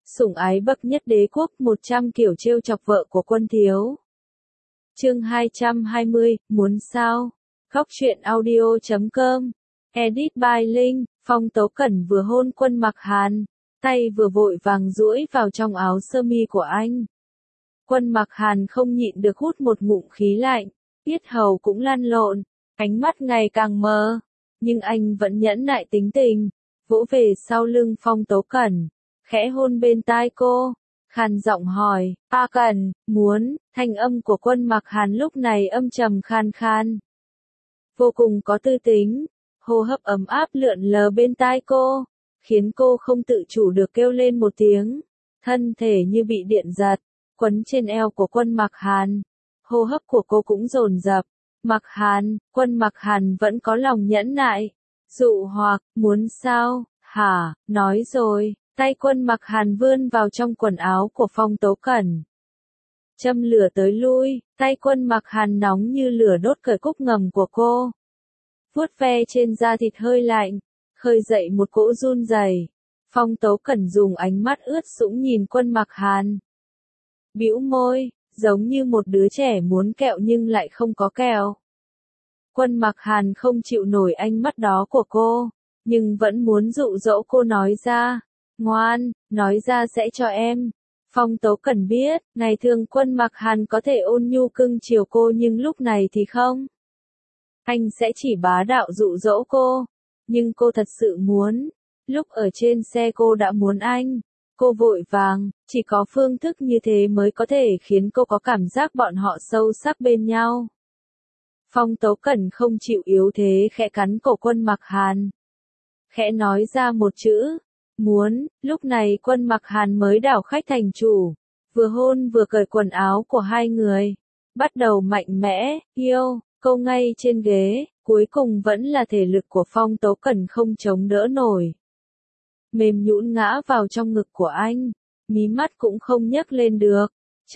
Sủng ái bậc nhất đế quốc 100 kiểu trêu chọc vợ của Quân Thiếu. Chương 220, muốn sao? Góc truyện audio.com. Edit by Linh. Phong Tố Cẩn vừa hôn Quân Mặc Hàn, tay vừa vội vàng duỗi vào trong áo sơ mi của anh. Quân Mặc Hàn không nhịn được hút một ngụm khí lạnh, yết hầu cũng lăn lộn, ánh mắt ngày càng mờ, nhưng anh vẫn nhẫn nại tính tình, vỗ về sau lưng Phong Tố Cẩn, khẽ hôn bên tai cô, khàn giọng hỏi, "A Cẩn, muốn?" Thanh âm của Quân Mặc Hàn lúc này âm trầm khan khan, vô cùng có tư tính, hô hấp ấm áp lượn lờ bên tai cô, khiến cô không tự chủ được kêu lên một tiếng, thân thể như bị điện giật, quấn trên eo của Quân Mặc Hàn, hô hấp của cô cũng dồn dập. Mặc Hàn, Quân Mặc Hàn vẫn có lòng nhẫn nại, dụ hoặc, muốn sao, hả, nói rồi. Tay Quân Mặc Hàn vươn vào trong quần áo của Phong Tố Cẩn, châm lửa tới lui, tay Quân Mặc Hàn nóng như lửa đốt cởi cúc ngầm của cô, vuốt ve trên da thịt hơi lạnh, khơi dậy một cỗ run rẩy. Phong Tố Cẩn dùng ánh mắt ướt sũng nhìn Quân Mặc Hàn, bĩu môi, giống như một đứa trẻ muốn kẹo nhưng lại không có kẹo. Quân Mặc Hàn không chịu nổi ánh mắt đó của cô, nhưng vẫn muốn dụ dỗ cô nói ra. Ngoan, nói ra sẽ cho em. Phong Tố Cẩn biết, ngày thường Quân Mặc Hàn có thể ôn nhu cưng chiều cô nhưng lúc này thì không. Anh sẽ chỉ bá đạo dụ dỗ cô, nhưng cô thật sự muốn. Lúc ở trên xe cô đã muốn anh. Cô vội vàng, chỉ có phương thức như thế mới có thể khiến cô có cảm giác bọn họ sâu sắc bên nhau. Phong Tố Cẩn không chịu yếu thế khẽ cắn cổ Quân Mặc Hàn, khẽ nói ra một chữ. Muốn, lúc này Quân Mặc Hàn mới đảo khách thành chủ, vừa hôn vừa cởi quần áo của hai người, bắt đầu mạnh mẽ, yêu, câu ngay trên ghế, cuối cùng vẫn là thể lực của Phong Tố Cẩn không chống đỡ nổi. Mềm nhũn ngã vào trong ngực của anh, mí mắt cũng không nhấc lên được,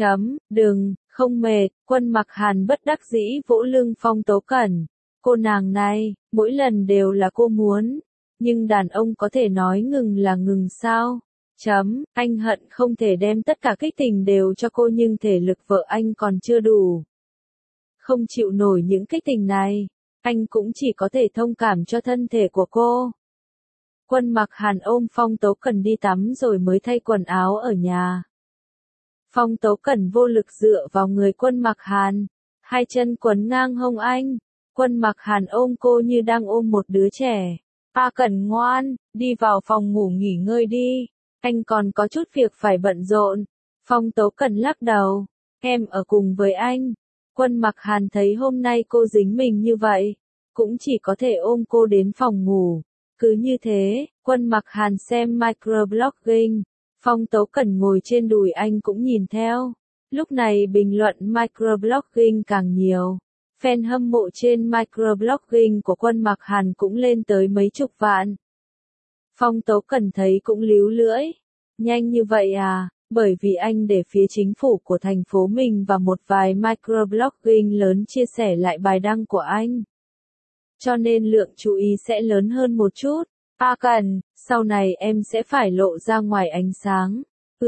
đừng, không mệt, Quân Mặc Hàn bất đắc dĩ vỗ lưng Phong Tố Cẩn, cô nàng này, mỗi lần đều là cô muốn. Nhưng đàn ông có thể nói ngừng là ngừng sao? Anh hận không thể đem tất cả kích tình đều cho cô nhưng thể lực vợ anh còn chưa đủ. Không chịu nổi những kích tình này, anh cũng chỉ có thể thông cảm cho thân thể của cô. Quân Mặc Hàn ôm Phong Tố Cẩn đi tắm rồi mới thay quần áo ở nhà. Phong Tố Cẩn vô lực dựa vào người Quân Mặc Hàn, hai chân quấn ngang hông anh. Quân Mặc Hàn ôm cô như đang ôm một đứa trẻ. A Cẩn ngoan, đi vào phòng ngủ nghỉ ngơi đi, anh còn có chút việc phải bận rộn. Phong Tố Cẩn lắc đầu, em ở cùng với anh. Quân Mặc Hàn thấy hôm nay cô dính mình như vậy, cũng chỉ có thể ôm cô đến phòng ngủ. Cứ như thế, Quân Mặc Hàn xem microblogging, Phong Tố Cẩn ngồi trên đùi anh cũng nhìn theo. Lúc này bình luận microblogging càng nhiều. Fan hâm mộ trên microblogging của Quân Mặc Hàn cũng lên tới mấy chục vạn. Phong Tố Cẩn thấy cũng líu lưỡi. Nhanh như vậy à, bởi vì anh để phía chính phủ của thành phố mình và một vài microblogging lớn chia sẻ lại bài đăng của anh. Cho nên lượng chú ý sẽ lớn hơn một chút. A Cẩn, sau này em sẽ phải lộ ra ngoài ánh sáng.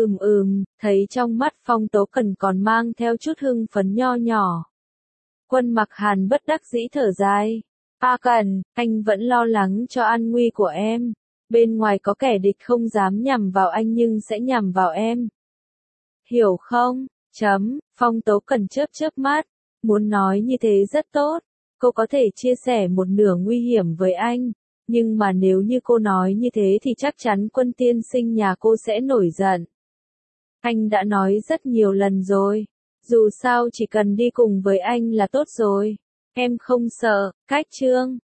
Thấy trong mắt Phong Tố Cẩn còn mang theo chút hưng phấn nho nhỏ. Quân Mặc Hàn bất đắc dĩ thở dài. A Cẩn, anh vẫn lo lắng cho an nguy của em. Bên ngoài có kẻ địch không dám nhằm vào anh nhưng sẽ nhằm vào em. Hiểu không? Phong Tố Cẩn chớp mắt. Muốn nói như thế rất tốt. Cô có thể chia sẻ một nửa nguy hiểm với anh. Nhưng mà nếu như cô nói như thế thì chắc chắn Quân tiên sinh nhà cô sẽ nổi giận. Anh đã nói rất nhiều lần rồi. Dù sao chỉ cần đi cùng với anh là tốt rồi. Em không sợ. Cách chương.